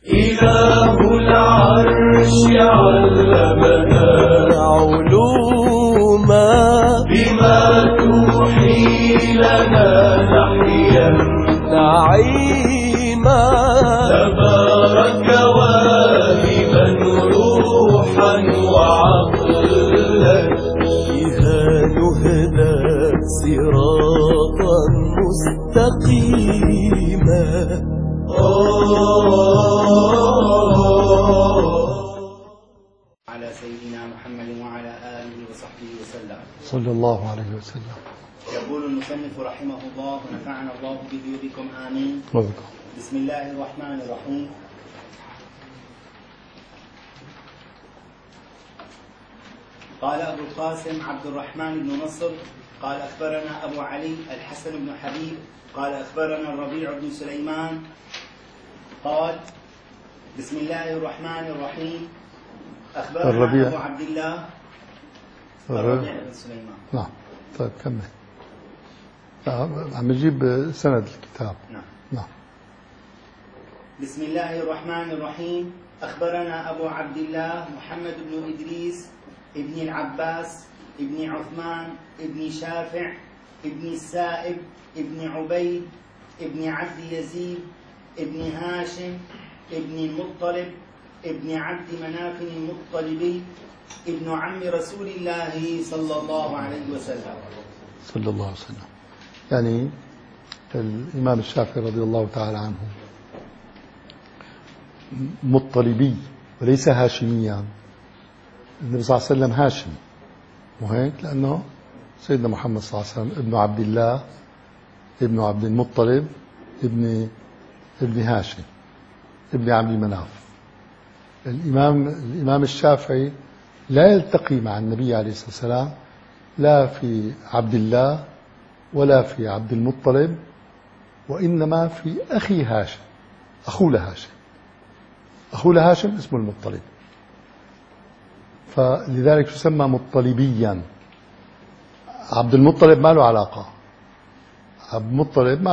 إله العرش علمنا علوما بما توحي لنا نحيا نعيما تبارك واهبا روحا وعقلا بها نهدى صراطا مستقيما. على سيدنا محمد وعلى آله وصحبه وسلم صلى الله عليه وسلم. يقول المصنف رحمه الله ونفعنا الله به وبكم آمين. بسم الله الرحمن الرحيم. قال أبو القاسم عبد الرحمن بن نصر قال أخبرنا أبو علي الحسن بن حبيب قال أخبرنا الربيع بن سليمان قال بسم الله الرحمن الرحيم أخبرنا أبو عبد الله الربيع بن سليمان. نعم طيب كمل. عم نجيب سند الكتاب. نعم. بسم الله الرحمن الرحيم. أخبرنا أبو عبد الله محمد بن إدريس ابن العباس ابن عثمان ابن شافع ابن السائب ابن عبيد ابن عبد يزيد ابن هاشم ابن المطلب ابن عبد مناف المطلبي ابن عم رسول الله صلى الله عليه وسلم. صلى الله عليه وسلم. يعني الإمام الشافعي رضي الله تعالى عنه مطلبي وليس هاشميا. النبي صلى الله عليه وسلم هاشمي وهيك لأنه سيدنا محمد صلى الله عليه وسلم ابن عبد الله ابن عبد المطلب ابن هاشم ابن عبد مناف. الإمام الشافعي لا يلتقي مع النبي عليه الصلاة والسلام لا في عبد الله ولا في عبد المطلب وإنما في أخي هاشم أخوه لهاشم اسمه المطلب، فلذلك يسمى مطلبيا. عبد المطلب ما له علاقة، عبد المطلب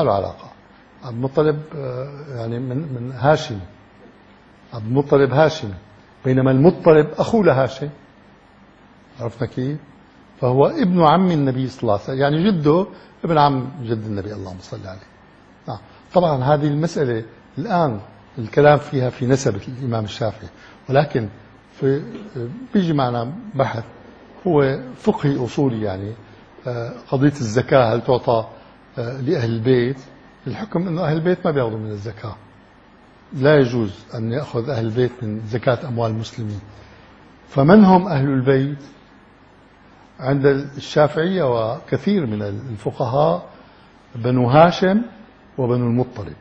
يعني من هاشم، عبد المطلب هاشم، بينما المطلب أخوه لهاشم. عرفنا كيف؟ فهو ابن عم النبي صلى الله عليه وسلم، يعني جده ابن عم جد النبي اللهم صل عليه. طبعا هذه المسألة الآن الكلام فيها في نسب الإمام الشافعي، ولكن بيجي معنا بحث هو فقهي أصولي. يعني قضية الزكاة هل تعطى لأهل البيت؟ الحكم أنه أهل البيت ما بيأخذوا من الزكاة، لا يجوز أن يأخذ أهل البيت من زكاة أموال المسلمين. فمن هم أهل البيت؟ عند الشافعية وكثير من الفقهاء بنو هاشم وبنو المطلب.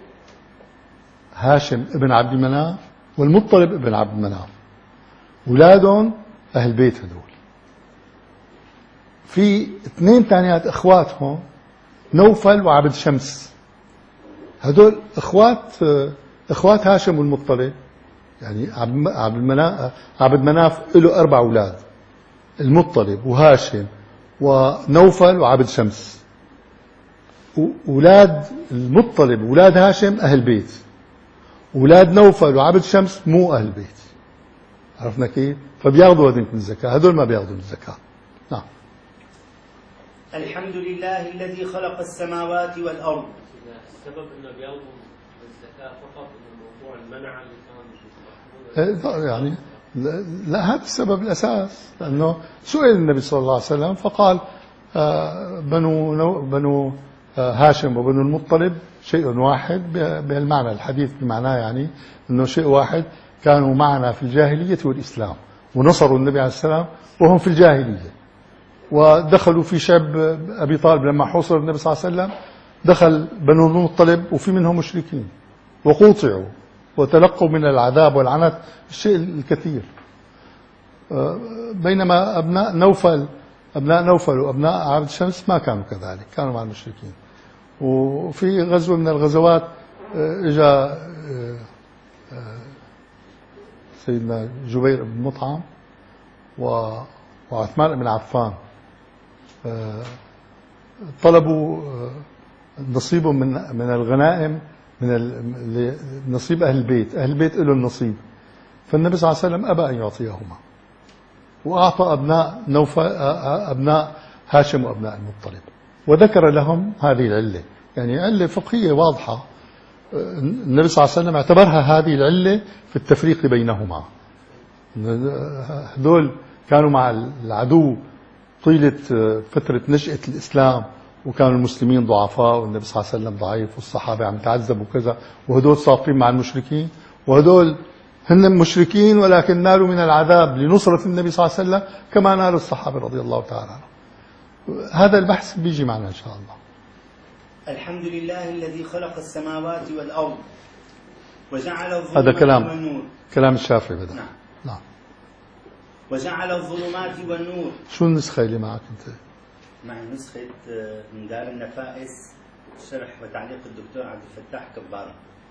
هاشم ابن عبد مناف والمطلب ابن عبد مناف، أولادهم أهل بيت. هدول في اثنين تانيات اخواتهم نوفل وعبد شمس، هدول اخوات هاشم والمطلب. يعني عبد مناف له 4 أولاد، المطلب وهاشم ونوفل وعبد شمس. أولاد المطلب أولاد هاشم أهل بيت، أولاد نوفل وعبد شمس مو أهل بيت. عرفنا كيف؟ فبياخذوا هذين من الزكاة، هدول ما بياخذوا من الزكاة. نعم. الحمد لله الذي خلق السماوات والأرض. السبب انه بياخذوا الزكاة فقط انه موضوع المنع اللي كان يعني لا هذا السبب الأساس، لأنه سئل النبي صلى الله عليه وسلم فقال بنو هاشم وبنو المطلب شيء واحد بهالمعنى، الحديث بمعناه يعني أنه شيء واحد، كانوا معنا في الجاهلية والإسلام ونصروا النبي عليه السلام وهم في الجاهلية، ودخلوا في شعب أبي طالب لما حوصر النبي صلى الله عليه وسلم دخل بنو المطلب وفي منهم مشركين وقوطعوا وتلقوا من العذاب والعنت الشيء الكثير. بينما أبناء نوفل وأبناء عبد شمس ما كانوا كذلك، كانوا مع المشركين. وفي غزوة من الغزوات اجا سيدنا جبير بن مطعم وعثمان بن عفان طلبوا نصيبهم من الغنائم من نصيب أهل البيت. أهل البيت له النصيب، فالنبي صلى الله عليه وسلم أبى أن يعطيهما، وأعطى أبناء هاشم وأبناء المطلب، وذكر لهم هذه العلة، يعني علة فقهية واضحة. النبي صلى الله عليه وسلم اعتبرها هذه العلة في التفريق بينهما. هذول كانوا مع العدو طيلة فترة نشأة الإسلام، وكانوا المسلمين ضعفاء والنبي صلى الله عليه وسلم ضعيف والصحابة عم تعذبوا وكذا، وهدول صافين مع المشركين، وهدول هن مشركين ولكن نالوا من العذاب لنصرة النبي صلى الله عليه وسلم كما نالوا الصحابة رضي الله تعالى عنهم. هذا البحث بيجي معنا إن شاء الله. الحمد لله الذي خلق السماوات والأرض وجعل هذا الظلمات والنور. كلام الشافعي بدأ. نعم. وجعل الظلمات والنور. شو النسخة اللي معك أنت؟ معي نسخة من دار النفائس، شرح وتعليق الدكتور عبد الفتاح كبارة.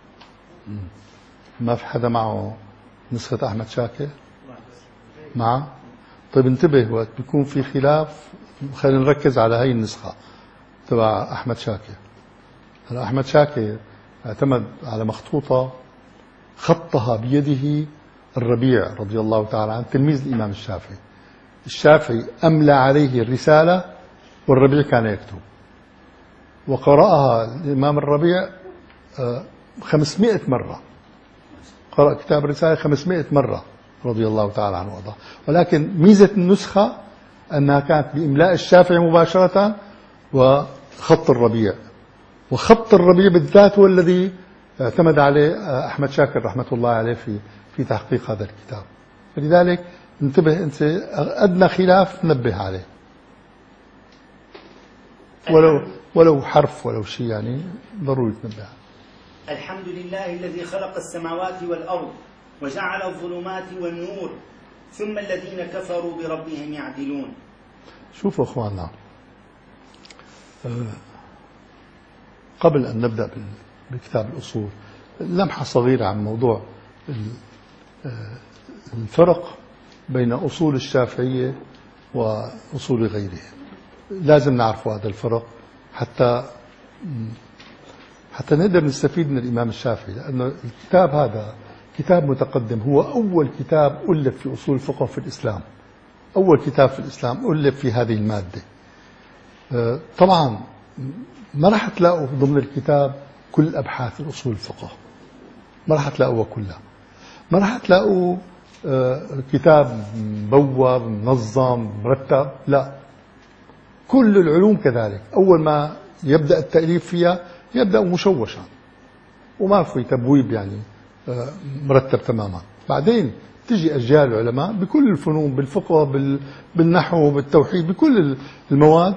ما في حدا معه نسخة أحمد شاكر؟ معه؟ طيب انتبه، وقت بيكون في خلاف خلينا نركز على هاي النسخة تبع أحمد شاكر. هلا أحمد شاكر اعتمد على مخطوطة خطها بيده الربيع رضي الله تعالى عنه، تلميذ الإمام الشافعي. الشافعي أملى عليه الرسالة والربيع كان يكتب، وقرأها الإمام الربيع 500 مرة، قرأ كتاب الرسالة 500 مرة رضي الله تعالى عنه وارضاه. ولكن ميزة النسخة أنها كانت بإملاء الشافعي مباشرة وخط الربيع، وخط الربيع بالذات هو الذي اعتمد عليه أحمد شاكر رحمة الله عليه في تحقيق هذا الكتاب. فلذلك انتبه أنت، أدنى خلاف نبه عليه، ولو حرف ولو شيء، يعني ضروري تنبه. الحمد لله الذي خلق السماوات والأرض وجعل الظلمات والنور ثم الذين كفروا بربهم يعدلون. شوفوا أخواننا، قبل أن نبدأ بكتاب الأصول، لمحة صغيرة عن موضوع الفرق بين أصول الشافعية وأصول غيره. لازم نعرف هذا الفرق حتى نقدر نستفيد من الإمام الشافعي، لأن الكتاب هذا كتاب متقدم، هو أول كتاب ألف في أصول الفقه في الإسلام، أول كتاب في الإسلام ألف في هذه المادة. طبعا ما راح تلاقوا ضمن الكتاب كل أبحاث الأصول الفقه، ما راح تلاقوها كلها، ما راح تلاقوا كتاب مبوب منظم مرتب، لا، كل العلوم كذلك. أول ما يبدأ التأليف فيها يبدأ مشوشا وما في تبويب يعني مرتب تماما. بعدين تجي أجيال العلماء بكل الفنون، بالفقه، بالنحو، بالتوحيد، بكل المواد.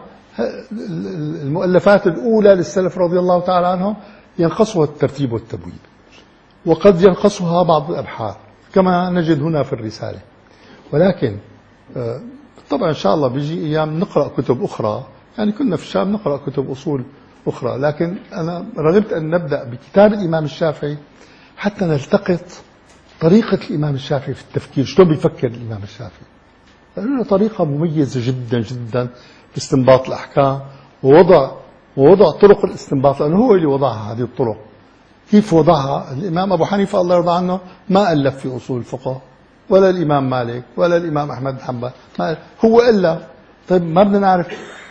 المؤلفات الأولى للسلف رضي الله تعالى عنهم ينقصها الترتيب والتبويب، وقد ينقصها بعض الأبحاث كما نجد هنا في الرسالة. ولكن طبعا إن شاء الله بيجي أيام نقرأ كتب أخرى، يعني كنا في الشام نقرأ كتب أصول أخرى، لكن أنا رغبت أن نبدأ بكتاب الإمام الشافعي حتى نلتقط طريقة الإمام الشافعي في التفكير، شلون بيفكر الإمام الشافعي. له طريقة مميزة جدا جدا في استنباط الأحكام ووضع طرق الاستنباط، لأنه هو اللي وضعها هذه الطرق. كيف وضعها؟ الإمام أبو حنيفة الله يرضى عنه ما ألف في أصول الفقه، ولا الإمام مالك، ولا الإمام أحمد بن حنبل، هو إلا. طيب ما بدنا نعرف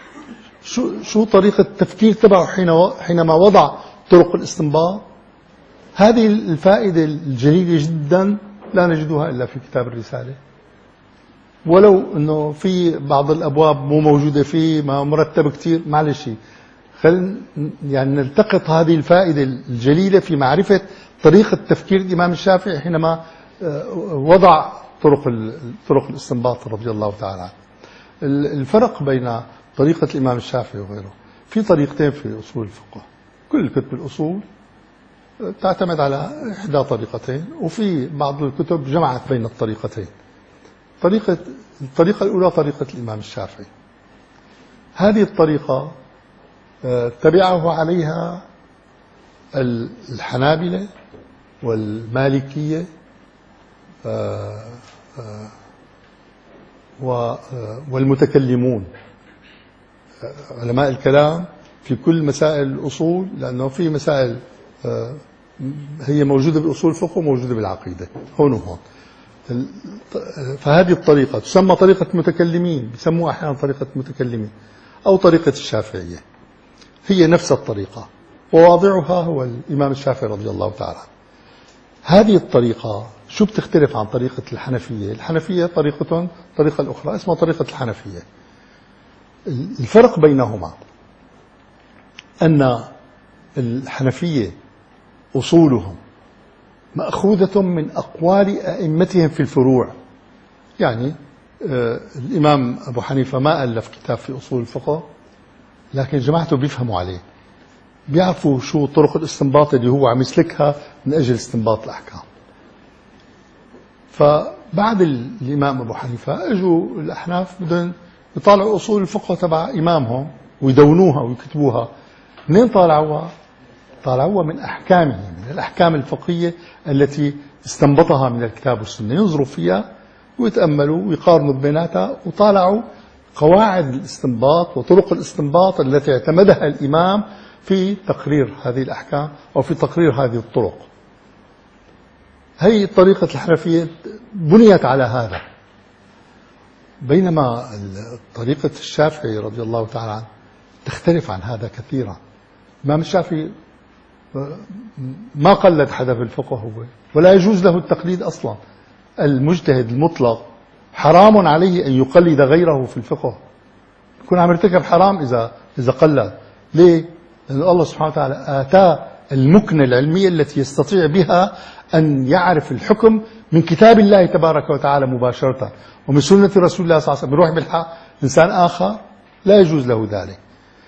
شو طريقة التفكير تبعه حينما وضع طرق الاستنباط؟ هذه الفائدة الجليلة جدا لا نجدها إلا في كتاب الرسالة، ولو أنه في بعض الأبواب مو موجودة فيه، ما مرتب كتير، معلش، خلينا يعني نلتقط هذه الفائدة الجليلة في معرفة طريقة تفكير الإمام الشافعي حينما وضع طرق الاستنباط رضي الله تعالى عنه. الفرق بين طريقة الإمام الشافعي وغيره، في طريقتين في أصول الفقه، كل كتب الأصول تعتمد على إحدى طريقتين، وفي بعض الكتب جمعت بين الطريقتين. الطريقة الأولى طريقة الإمام الشافعي، هذه الطريقة تبعه عليها الحنابلة والمالكية والمتكلمون، علماء الكلام في كل مسائل الأصول، لأنه في مسائل هي موجودة بأصول الفقه وموجودة بالعقيدة هون وهون. فهذه الطريقة تسمى طريقة متكلمين، بيسموها أحيانا طريقة متكلمين أو طريقة الشافعية، هي نفس الطريقة، وواضعها هو الإمام الشافعي رضي الله تعالى. هذه الطريقة شو بتختلف عن طريقة الحنفية؟ الحنفية طريقة الأخرى اسمها طريقة الحنفية. الفرق بينهما أن الحنفية أصولهم مأخوذة من أقوال أئمتهم في الفروع. يعني الإمام أبو حنيفة ما ألف كتاب في أصول الفقه، لكن جماعته بيفهموا عليه، بيعرفوا شو طرق الاستنباط اللي هو عم يسلكها من أجل استنباط الأحكام. فبعد الإمام أبو حنيفة أجوا الأحناف بدهم يطالعوا أصول الفقه تبع إمامهم ويدونوها ويكتبوها. منين طالعوها؟ طالعوها من أحكامه، من الأحكام الفقهية التي استنبطها من الكتاب والسنة، ينظروا فيها ويتأملوا ويقارنوا بيناتها، وطالعوا قواعد الاستنباط وطرق الاستنباط التي اعتمدها الإمام في تقرير هذه الأحكام أو في تقرير هذه الطرق. هي طريقة الحنفية بنيت على هذا، بينما طريقة الشافعي رضي الله تعالى عنه تختلف عن هذا كثيرا. الإمام الشافعي ما قلد حدا في الفقه هو، ولا يجوز له التقليد أصلا. المجتهد المطلق حرام عليه أن يقلد غيره في الفقه، يكون عم يرتكب حرام إذا قلد. ليه؟ لأن الله سبحانه وتعالى آتاه المكنة العلمية التي يستطيع بها أن يعرف الحكم من كتاب الله تبارك وتعالى مباشرة ومن سنة رسول الله صلى الله عليه وسلم. يروح بالحق إنسان آخر لا يجوز له ذلك.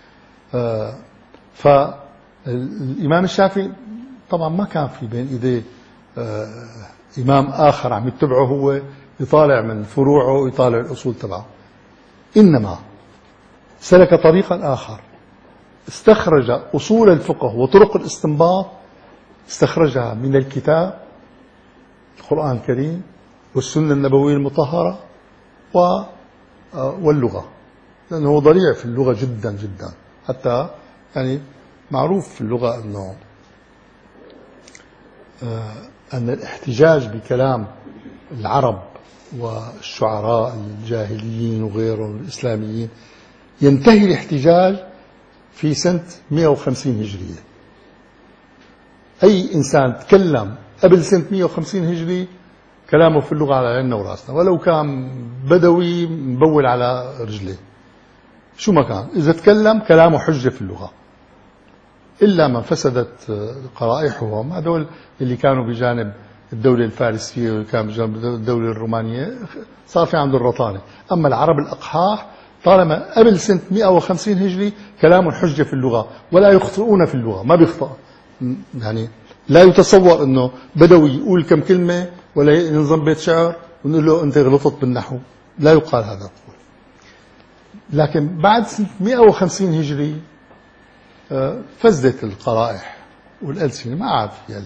فالإمام الشافعي طبعا ما كان في بين إيديه إمام آخر عم يتبعه هو يطالع من فروعه ويطالع الأصول تبعه، إنما سلك طريقا آخر، استخرج أصول الفقه وطرق الاستنباط، استخرجها من الكتاب القرآن الكريم والسنة النبوية المطهرة واللغة، لأنه ضريع في اللغة جدا جدا. حتى يعني معروف في اللغة أن الاحتجاج بكلام العرب والشعراء الجاهليين وغيرهم الإسلاميين ينتهي الاحتجاج في سنة 150 هجرية. أي إنسان تكلم قبل سنة 150 هجري كلامه في اللغة على عيننا وراسنا، ولو كان بدوي مبول على رجله شو ما كان، إذا تكلم كلامه حجة في اللغة، إلا من فسدت قرائحهم، هذول اللي كانوا بجانب الدولة الفارسية واللي كانوا بجانب الدولة الرومانية صار في عنده الرطانة. أما العرب الأقحاح طالما قبل سنة 150 هجري كلام حجة في اللغة، ولا يخطئون في اللغة، ما بيخطئ. يعني لا يتصور أنه بدوي يقول كم كلمة ولا ينظم بيت شعر ونقول له أنت غلطت بالنحو، لا يقال هذا القول. لكن بعد سنة 150 هجري فزت القرائح والألسنة، ما عاد في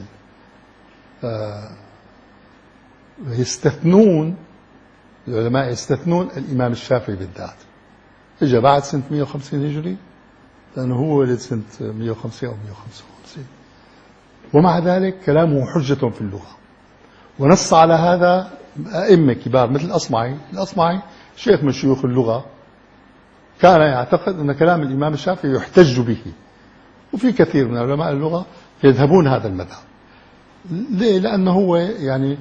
يستثنون العلماء، يستثنون الإمام الشافعي بالذات، إجا بعد سنة 150 هجري لأنه هو ولد سنة 150 أو 155، ومع ذلك كلامه حجة في اللغة. ونص على هذا أئمة كبار مثل الأصمعي شيخ من شيوخ اللغة، كان يعتقد أن كلام الإمام الشافعي يحتج به، وفي كثير من علماء اللغة يذهبون هذا المذهب. ليه؟ لأنه هو يعني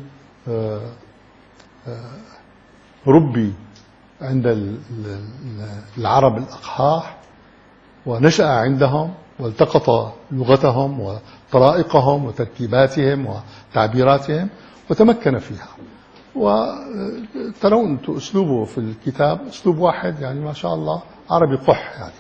ربي عند العرب الأقحاح ونشأ عندهم والتقط لغتهم وطرائقهم وتركيباتهم وتعبيراتهم وتمكن فيها. وترون أنتم أسلوبه في الكتاب أسلوب واحد، يعني ما شاء الله عربي قح يعني.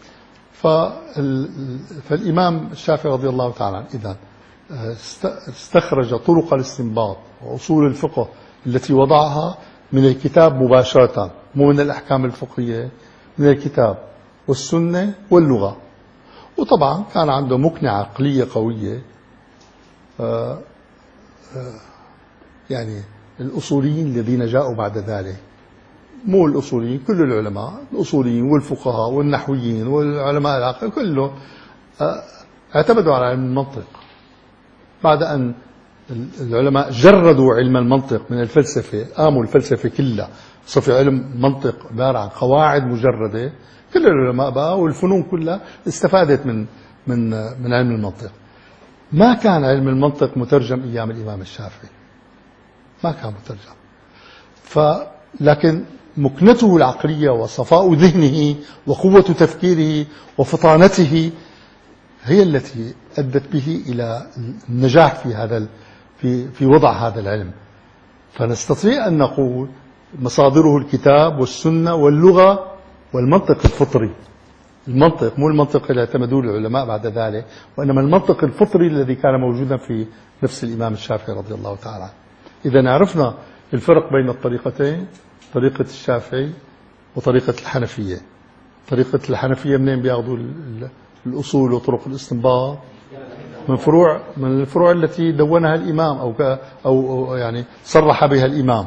فالإمام الشافعي رضي الله تعالى عنه إذن استخرج طرق الاستنباط وأصول الفقه التي وضعها من الكتاب مباشرة، مو من الأحكام الفقهية، من الكتاب والسنة واللغة. وطبعا كان عنده مكنة عقلية قوية. يعني الأصوليين الذين جاءوا بعد ذلك، مو الأصوليين، كل العلماء الأصوليين والفقهاء والنحويين والعلماء العقل كلهم اعتمدوا على علم المنطق. بعد أن العلماء جردوا علم المنطق من الفلسفة، قاموا الفلسفة كلها صار في علم منطق عبارة عن قواعد مجردة، كل العلماء بقى والفنون كلها استفادت من علم المنطق. ما كان علم المنطق مترجم أيام الإمام الشافعي، ما كان مترجم. لكن مكنته العقلية وصفاء ذهنه وقوة تفكيره وفطانته هي التي أدت به إلى النجاح في وضع هذا العلم. فنستطيع أن نقول مصادره الكتاب والسنة واللغة والمنطق الفطري. المنطق مو المنطق اللي اعتمدوه العلماء بعد ذلك، وإنما المنطق الفطري الذي كان موجودا في نفس الإمام الشافعي رضي الله تعالى عنه. إذا عرفنا الفرق بين الطريقتين، طريقة الشافعي وطريقة الحنفية. طريقة الحنفية منين بياخذوا الأصول وطرق الاستنباط؟ من الفروع التي دونها الإمام أو يعني صرح بها الإمام.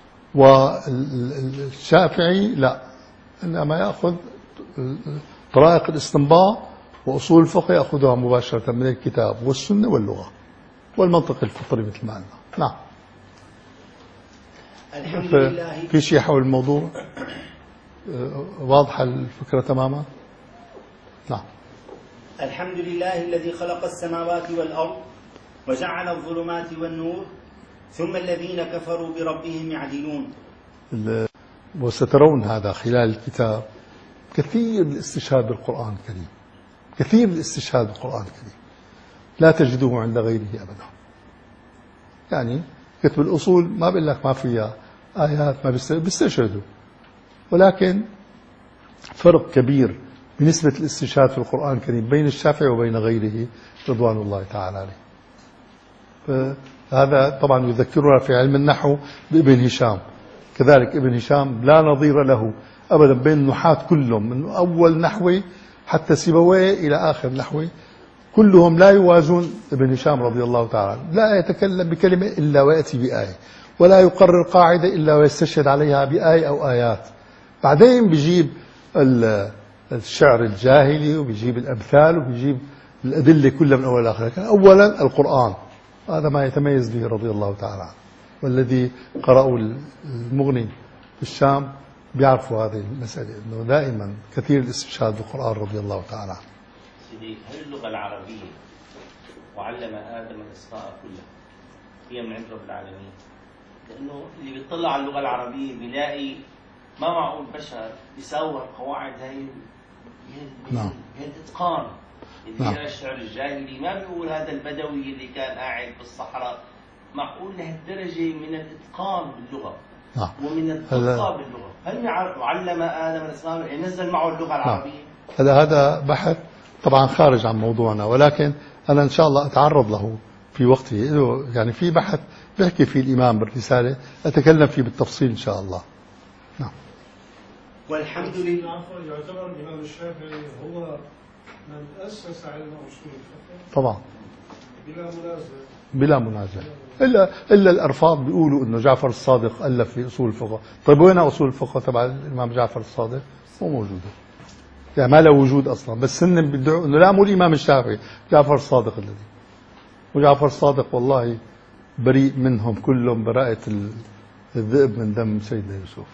والشافعي لا، إنما يأخذ طرائق الاستنباط وأصول الفقه يأخذها مباشرة من الكتاب والسنة واللغة والمنطق الفطري مثل ما قلنا. نعم. الحمد لله. في شيء حول الموضوع واضحة الفكرة تماما؟ نعم. الحمد لله الذي خلق السماوات والأرض وجعل الظلمات والنور ثم الذين كفروا بربهم يعدلون. وسترون هذا خلال الكتاب كثير الاستشهاد بالقرآن الكريم، كثير الاستشهاد بالقرآن الكريم لا تجده عند غيره أبدا. يعني كتب الأصول ما بقول لك ما فيها آيات ما بيستشهدوا، ولكن فرق كبير بنسبة الاستشهاد في القرآن الكريم بين الشافعي وبين غيره رضوان الله تعالى عليه. هذا طبعا يذكرنا في علم النحو بابن هشام، كذلك ابن هشام لا نظير له أبدا بين النحاة كلهم من أول نحوي حتى سيبويه إلى آخر نحوي، كلهم لا يوازون ابن هشام رضي الله تعالى. لا يتكلم بكلمة إلا ويأتي بآية، ولا يقرر قاعدة إلا ويستشهد عليها بآية أو آيات. بعدين بيجيب الشعر الجاهلي وبيجيب الأمثال وبيجيب الأدلة كلها من أول آخر. لكن أولا القرآن، هذا ما يتميز به رضي الله تعالى عنه. والذي قرأوا المغني في الشام بيعرفوا هذه المسألة، أنه دائما كثير الاستشهاد بالقرآن رضي الله تعالى عنه. سيدي، هل اللغة العربية وعلم آدم الأسماء كلها هي من عند رب العالمين؟ لأنه اللي بيطلع على اللغة العربية بيلاقي ما معقول بشر يساوي القواعد هاي الإتقان اللي هي الشعر الجاهلي. ما بيقول هذا البدوي اللي كان قاعد بالصحراء، معقول لهالدرجة من الإتقان باللغة ومن الدقة باللغة. هل علم آدم الأسماء يعني نزل معه اللغة العربية؟ هذا بحث طبعا خارج عن موضوعنا، ولكن أنا إن شاء الله أتعرض له في وقته. يعني في بحث بيحكي فيه الإمام بالرسالة، أتكلم فيه بالتفصيل إن شاء الله. نعم. والحمد لله. يعتبر الإمام الشافعي هو من أسس علم أصول الفقه طبعا بلا منازع. بلا منازع. إلا الأرفاض بيقولوا إنه جعفر الصادق ألف في أصول الفقه. طيب وين أصول الفقه تبع الإمام جعفر الصادق؟ مو موجودة، يعني ما له وجود أصلا. بس هن بيدعوا إنه لا، مو الإمام الشافعي، جعفر الصادق الذي. وجعفر الصادق والله بريء منهم كلهم براءة الذئب من دم سيدنا يوسف.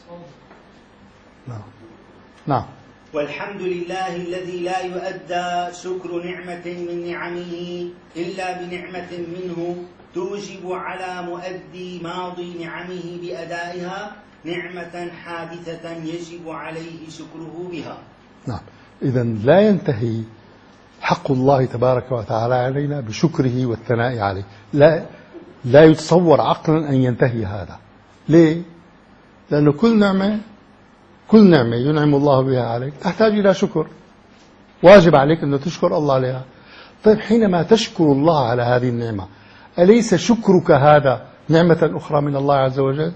نعم. نعم. والحمد لله الذي لا يؤدى شكر نعمة من نعمه إلا بنعمة منه توجب على مؤدي ماضي نعمه بأدائها نعمة حادثة يجب عليه شكره بها. نعم. إذن لا ينتهي حق الله تبارك وتعالى علينا بشكره والثناء عليه. لا يتصور عقلا أن ينتهي هذا. ليه؟ لأنه كل نعمة ينعم الله بها عليك تحتاج إلى شكر، واجب عليك أنه تشكر الله عليها. طيب حينما تشكر الله على هذه النعمة، أليس شكرك هذا نعمة أخرى من الله عز وجل؟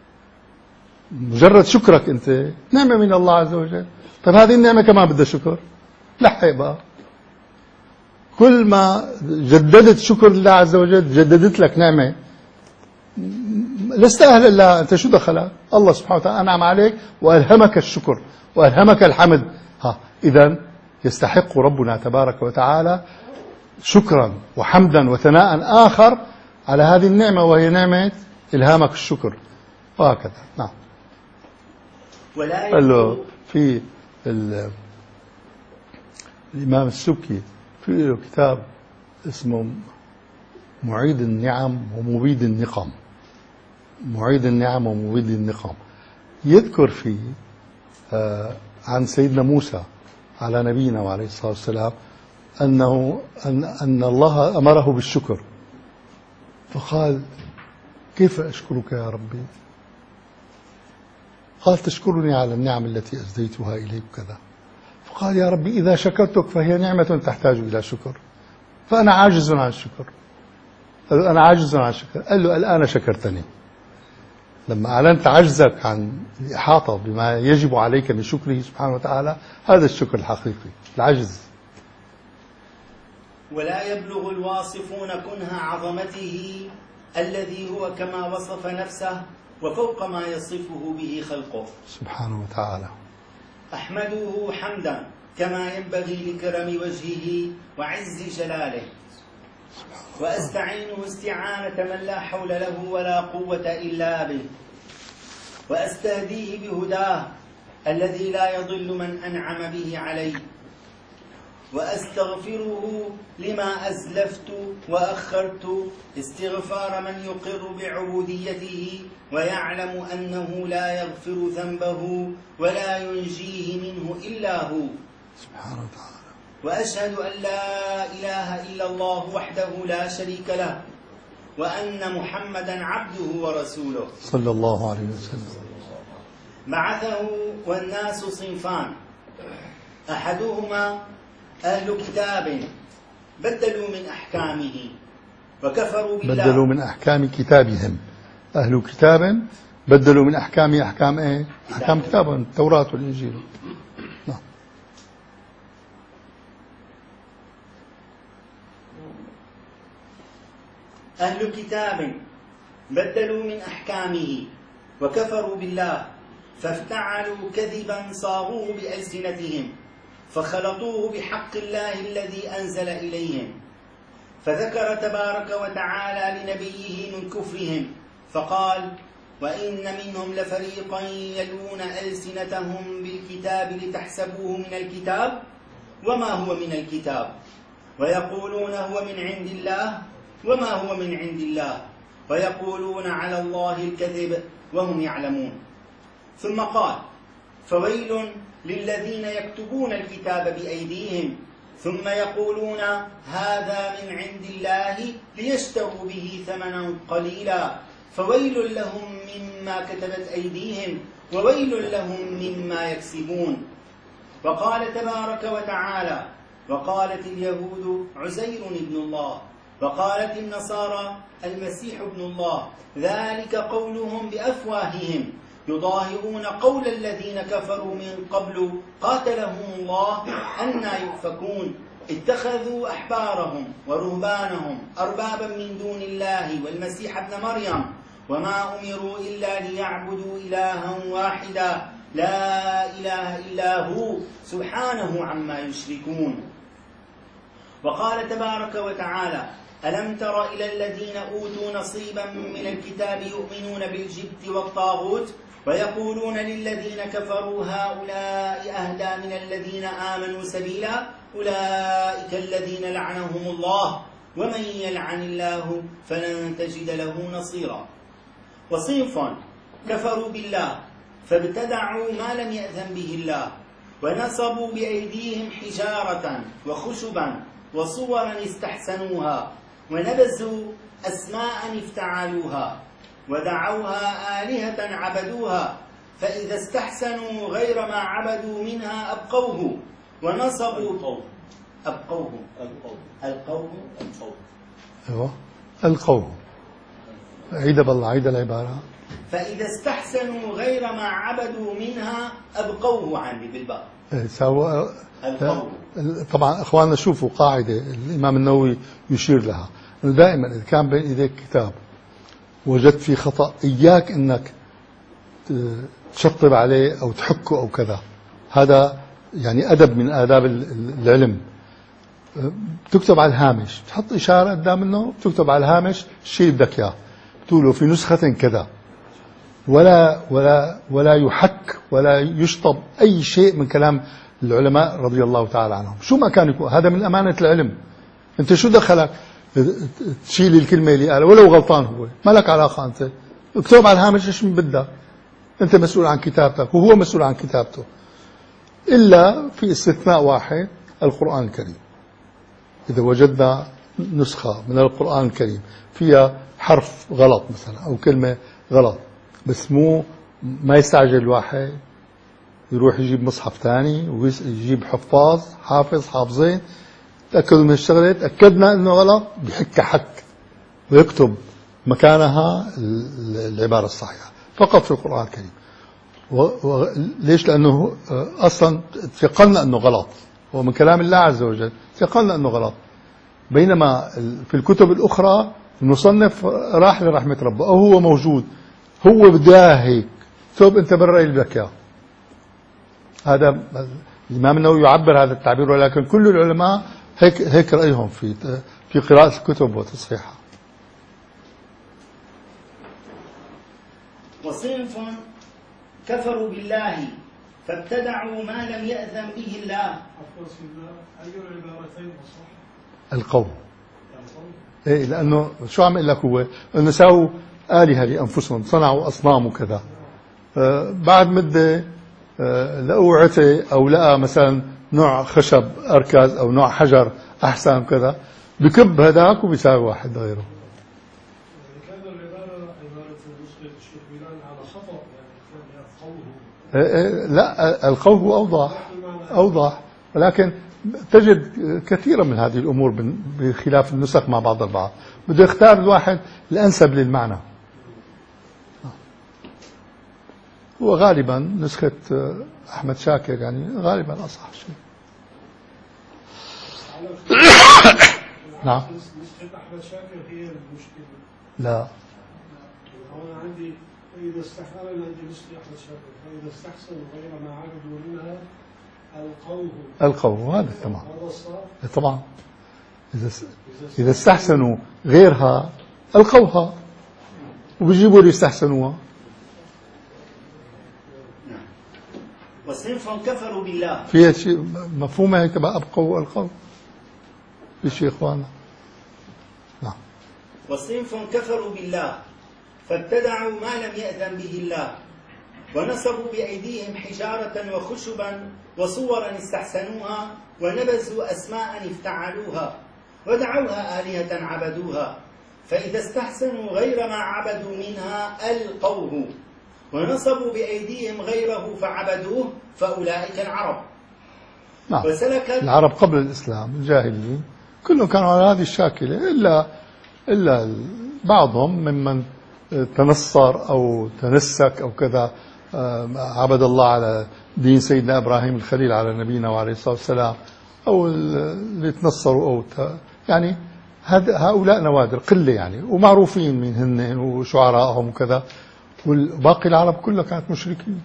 مجرد شكرك أنت نعمة من الله عز وجل. طيب هذه النعمة كمان بدها شكر. لحق بقى، كل ما جددت شكر الله عز وجل جددت لك نعمة. لست أهلا لها، أنت شو دخلك؟ الله سبحانه وتعالى أنعم عليك وألهمك الشكر وألهمك الحمد. إذن يستحق ربنا تبارك وتعالى شكرا وحمدا وثناء آخر على هذه النعمة، وهي نعمة إلهامك الشكر، وهكذا. نعم. قال له في الإمام السبكي في له كتاب اسمه معيد النعم ومبيد النقم. معيد النعم ومبيد النقم يذكر فيه عن سيدنا موسى على نبينا وعليه الصلاة والسلام أن الله أمره بالشكر، فقال: كيف أشكرك يا ربي؟ قال: تشكرني على النعم التي أسديتها إليك كذا. فقال: يا ربي إذا شكرتك فهي نعمة تحتاج إلى شكر، فأنا عاجز عن الشكر. أنا عاجز عن الشكر. قال له: الآن شكرتني لما أعلنت عجزك عن الإحاطة بما يجب عليك من شكره سبحانه وتعالى. هذا الشكر الحقيقي، العجز. ولا يبلغ الواصفون كنه عظمته الذي هو كما وصف نفسه وفوق ما يصفه به خلقه سبحانه وتعالى. أحمده حمدا كما ينبغي لكرم وجهه وعز جلاله، وأستعينه استعانة من لا حول له ولا قوة إلا به، وأستهديه بهداه الذي لا يضل من أنعم به عليه، وأستغفره لما أزلفت وأخرت استغفار من يقر بعبوديته ويعلم أنه لا يغفر ذنبه ولا ينجيه منه إلا هو سبحانه وتعالى. وأشهد أن لا إله إلا الله وحده لا شريك له، وأن محمدا عبده ورسوله صلى الله عليه وسلم. بعثه والناس صنفان: أحدهما أهل كتاب بدلوا من أحكامه وكفروا بالله. بدلوا من أحكام كتابهم. أهل كتاب بدلوا من أحكام أحكام إيه؟ أحكام كتابهم، التوراة والإنجيل. نعم. أهل كتاب بدلوا من أحكامه وكفروا بالله، فافتعلوا كذبا صاغوه بألسنتهم فخلطوه بحق الله الذي أنزل إليهم. فذكر تبارك وتعالى لنبيه من كفرهم فقال: وإن منهم لفريقا يلوون ألسنتهم بالكتاب لتحسبوه من الكتاب وما هو من الكتاب، ويقولون هو من عند الله وما هو من عند الله، ويقولون على الله الكذب وهم يعلمون. ثم قال: فويل للذين يكتبون الكتاب بأيديهم ثم يقولون هذا من عند الله ليشتروا به ثمنا قليلا، فويل لهم مما كتبت أيديهم وويل لهم مما يكسبون. وقال تبارك وتعالى: وقالت اليهود عزير ابن الله وقالت النصارى المسيح ابن الله، ذلك قولهم بأفواههم يضاهئون قول الذين كفروا من قبل قاتلهم الله أنى يؤفكون. اتخذوا أحبارهم ورهبانهم أربابا من دون الله والمسيح ابن مريم وما أمروا إلا ليعبدوا إلها واحدا لا إله إلا هو سبحانه عما يشركون. وقال تبارك وتعالى: ألم تر إلى الذين أوتوا نصيبا من الكتاب يؤمنون بالجبت والطاغوت ويقولون للذين كفروا هؤلاء أهدى من الذين آمنوا سبيلا أولئك الذين لعنهم الله ومن يلعن الله فلن تجد له نصيرا. وصنف كفروا بالله فابتدعوا ما لم يأذن به الله ونصبوا بأيديهم حجارة وخشبا وصورا استحسنوها ونبذوا أسماء افتعلوها ودعوها آلهة عبدوها، فإذا استحسنوا غير ما عبدوا منها أبقوه ونصبوا أبقوه عيد بالله، عيد العبارة. فإذا استحسنوا غير ما عبدوا منها أبقوه عندي بالباء. طبعا أخواننا شوفوا قاعدة الإمام النووي يشير لها، إنه دائما إذا كان بين إيديك كتاب وجدت فيه خطأ إياك إنك تشطب عليه أو تحكه أو كذا. هذا يعني أدب من آداب العلم. بتكتب على الهامش، بتحط إشارة قدام منه، بتكتب على الهامش الشيء اللي بدك إياه، بتقوله في نسخة كذا، ولا يحك ولا يشطب أي شيء من كلام العلماء رضي الله تعالى عنهم، شو ما كان يكون. هذا من أمانة العلم. أنت شو دخلك تشيل الكلمة اللي قالها ولو غلطان هو، ما لك علاقة. أنت اكتب على الهامش ايش بدك، أنت مسؤول عن كتابتك وهو مسؤول عن كتابته، إلا في استثناء واحد، القرآن الكريم. إذا وجدنا نسخة من القرآن الكريم فيها حرف غلط مثلا أو كلمة غلط، بس ما يستعجل الواحد يروح يجيب مصحف ثاني ويجيب حافظين تأكدوا من الشغلة، تأكدنا أنه غلط، بحك حك ويكتب مكانها العبارة الصحيحة فقط في القرآن الكريم. ليش؟ لأنه أصلا تيقنا أنه غلط، هو من كلام الله عز وجل، تيقنا أنه غلط. بينما في الكتب الأخرى المصنف راح لرحمة ربه أو هو موجود، هو بده هيك، طب أنت بالرأي اللي بدك إياه. هذا الإمام النووي يعبر هذا التعبير، ولكن كل العلماء هيك رأيهم في قراءة الكتب وتصحيحها. وصنف كفروا بالله فابتدعوا ما لم يأذن به الله. أي العبارتين صح؟ القول. إيه، لأنه شو عم يقول لك هو أنه ساووا آلهة لأنفسهم، صنعوا أصنام وكذا، بعد مدة لقوا عتي أو لقى مثلا نوع خشب أركز أو نوع حجر أحسن كذا، بكب هذاك وبيساوي واحد غيره. كان العبارة نسخة الشيخ بلال على خطأ، يعني لا، القول أوضح، ولكن تجد كثيرا من هذه الأمور بخلاف النسخ مع بعض البعض، بده يختار الواحد الأنسب للمعنى. هو غالبا نسخة أحمد شاكر يعني غالبا أصح شيء. نعم. نسخة أحمد شاكر هي المشكلة. لا. أنا عندي إذا استحسن عندي نسخة أحمد شاكر، فإذا استحسن غير ما عبدوا منها القوه هذا تمام. طبعا إذا استحسنوا غيرها القوها وبيجيبوا اللي يستحسنوها. وصنف كفروا بالله فيها شيء مفهومة هيك بقى، أبقوا القو في شيء إخوانا. نعم. وصنف كفروا بالله فابتدعوا ما لم يأذن به الله ونصبوا بأيديهم حجارة وخشبا وصورا استحسنوها ونبذوا أسماء افتعلوها ودعوها آلهة عبدوها، فإذا استحسنوا غير ما عبدوا منها ألقوه ونصبوا بأيديهم غيره فعبدوه، فأولئك العرب. نعم. العرب قبل الإسلام الجاهليين كلهم كانوا على هذه الشاكلة، إلا بعضهم ممن تنصر أو تنسك أو كذا، عبد الله على دين سيدنا إبراهيم الخليل على نبينا وعليه الصلاة والسلام، أو اللي تنصروا أو يعني هؤلاء نوادر قلة يعني، ومعروفين من هن وشعراءهم وكذا، والباقي العرب كلها كانت مشركين.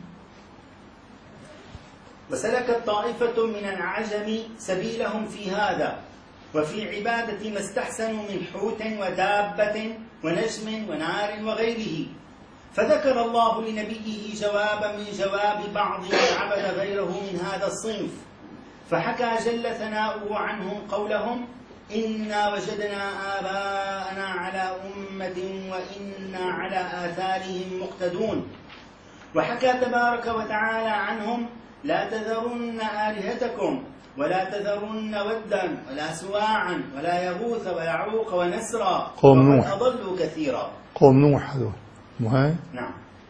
وسلكت طائفة من العجم سبيلهم في هذا وفي عبادة ما استحسنوا من حوت ودابة ونجم ونار وغيره، فذكر الله لنبيه جوابا من جواب بعض من عبد غيره من هذا الصنف، فحكى جل ثناؤه عنهم قولهم: إنا وجدنا آباءنا على أمة وإنا على آثارهم مقتدون. وحكى تبارك وتعالى عنهم: لا تذرن آلهتكم ولا تذرن ودا ولا سواعا ولا يغوث ويعوق ونسرا وقد أضلوا كثيرا. قوم نوح هذول مهي. نعم.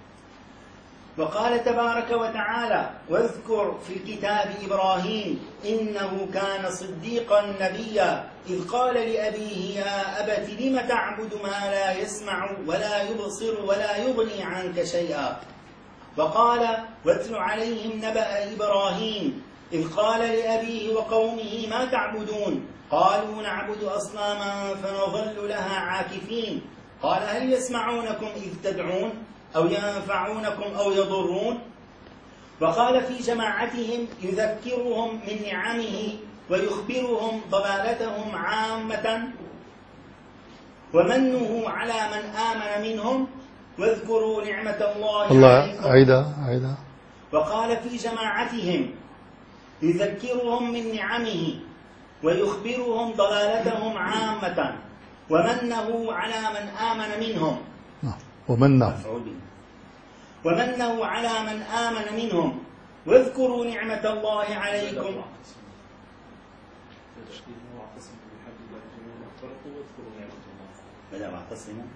وقال تبارك وتعالى: واذكر في الكتاب إبراهيم إنه كان صديقا نبيا إذ قال لأبيه يا أبت لم تعبد ما لا يسمع ولا يبصر ولا يغني عنك شيئا. وقال: واتل عليهم نبأ إبراهيم إذ قال لأبيه وقومه ما تعبدون قالوا نعبد أصناما فنظل لها عاكفين قال هل يسمعونكم إذ تدعون أو ينفعونكم أو يضرون. وقال في جماعتهم يذكرهم من نعمه ويخبرهم ضلالتهم عامة ومنه على من آمن منهم واذكروا نعمة الله عليكم. عيدا. وقال في جماعتهم يذكرهم من نعمه ويخبرهم ضلالتهم عامة ومنه على من آمن منهم ومنه على من آمن منهم واذكروا نعمة الله عليكم. بدأ واعتصموا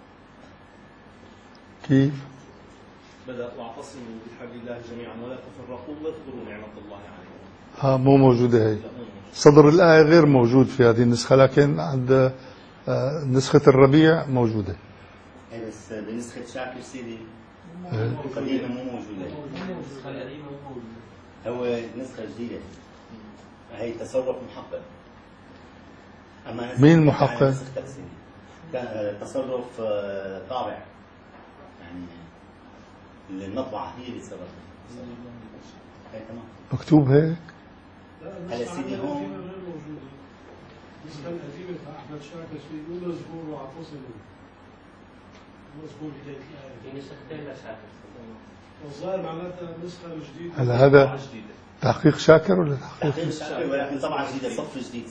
كيف؟ بدأ واعتصموا بحبل الله جميعا ولا تفرقوا واذكروا نعمة الله عليكم. مو موجودة هي. صدر الآية غير موجود في هذه النسخة، لكن عند نسخة الربيع موجودة. بس بنسخة شاكر سيدي القديمة مو موجودة. النسخة القديمة مو موجودة. هو نسخة جديدة. هي تصرف محقق. أما مين محقق؟ كان تصرف طابع، يعني المطبعة هي اللي تصرفت. تمام. مكتوب هيك؟ هلا سيدي هون غير موجودة. النسخة القديمة أحمد شاكر يقول اذكروا واعتصموا. مذكور بداية الآية. في نسختين لشاكر. والظاهر معناتها النسخة الجديدة. هلا هذا تحقيق شاكر ولا تحقيق شاكر؟ ولكن طبعا جديدة، صف جديد.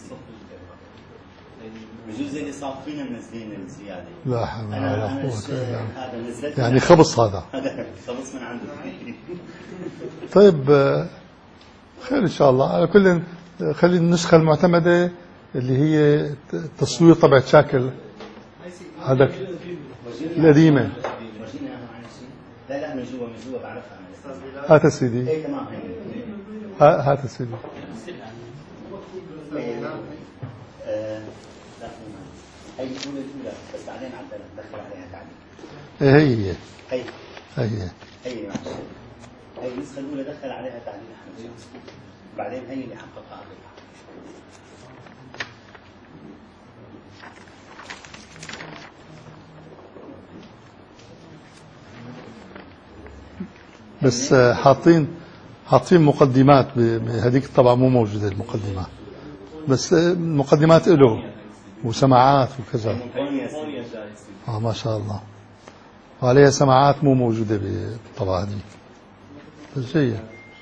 بجوز اللي صافين منزلين الزيادة. لا حول ولا قوة إلا بالله. يعني يعني خبص هذا. خبص من عنده. طيب خير إن شاء الله. على كل خلي النسخة المعتمدة اللي هي تصوير طبعة شاكر هذا القديمة. لا من جوا بعرفها. هات سيدي. ايه تمام. هات سيدي. هي الأولى بس بعدين عدلت دخل عليها تعديل. هي معلش. هي النسخة الأولى دخل عليها تعديل أحمد شاكر. بعدين هي اللي حققها أخيرا. بس حاطين مقدمات بهذيك الطبعة مو موجودة المقدمات، بس مقدمات له وسماعات وكذا. ما شاء الله، وعليها سماعات مو موجودة بالطبعة هذه. بس جيد.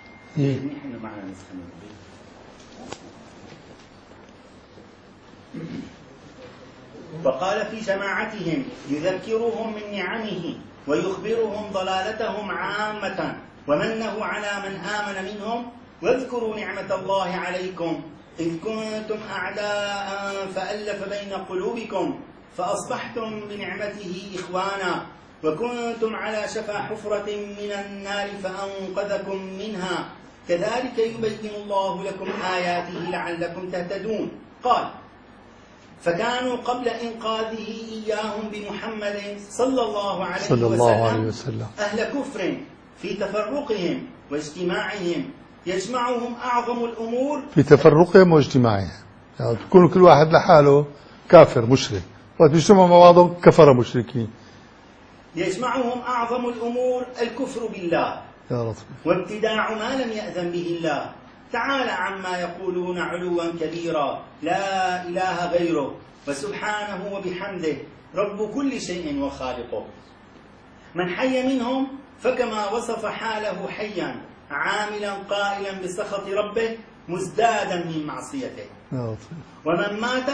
وقال في جماعتهم يذكرهم من نعمه ويخبرهم ضلالتهم عامة ومنه على من آمن منهم واذكروا نعمة الله عليكم إذ كنتم أعداء فألف بين قلوبكم فأصبحتم بنعمته إخوانا وكنتم على شفا حفرة من النار فأنقذكم منها كذلك يبين الله لكم آياته لعلكم تهتدون. قال: فكانوا قبل إنقاذه إياهم بمحمد صلى الله عليه وسلم أهل كفر في تفرقهم واجتماعهم يجمعهم أعظم الأمور في تفرقهم واجتماعهم، يعني تكون كل واحد لحاله كافر مشرك وتجتمعوا مع بعضهم كفر مشركين. يجمعهم أعظم الأمور الكفر بالله يا رب وابتداع ما لم يأذن به الله تعالى عما يقولون علوا كبيرا لا إله غيره وسبحانه وبحمده رب كل شيء وخالقه. من حي منهم فكما وصف حاله حيا عاملا قائلا بسخط ربه مزدادا من معصيته، ومن مات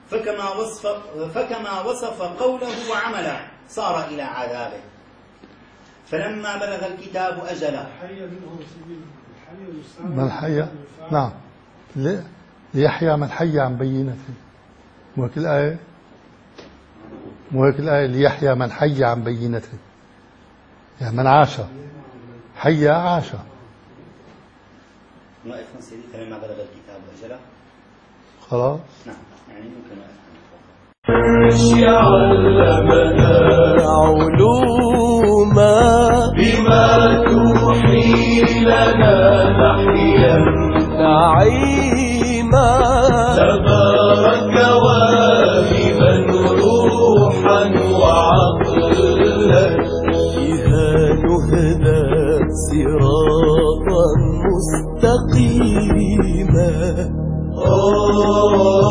فكما وصف قوله وعمله صار إلى عذابه. فلما بلغ الكتاب أجله من حي، نعم، ليحيى من حي عن بينة. مو هيك الآية ليحيى من حي عن بينة، يعني من عاش حي عاش. نوقف سيدي فلما بلغ الكتاب أجله. خلاص نعم، يعني ممكن علمنا علوما بما توحي لنا نحيا نعيما تبارك واهبا روحا وعقلا بها نهدى صراطا مستقيما Oh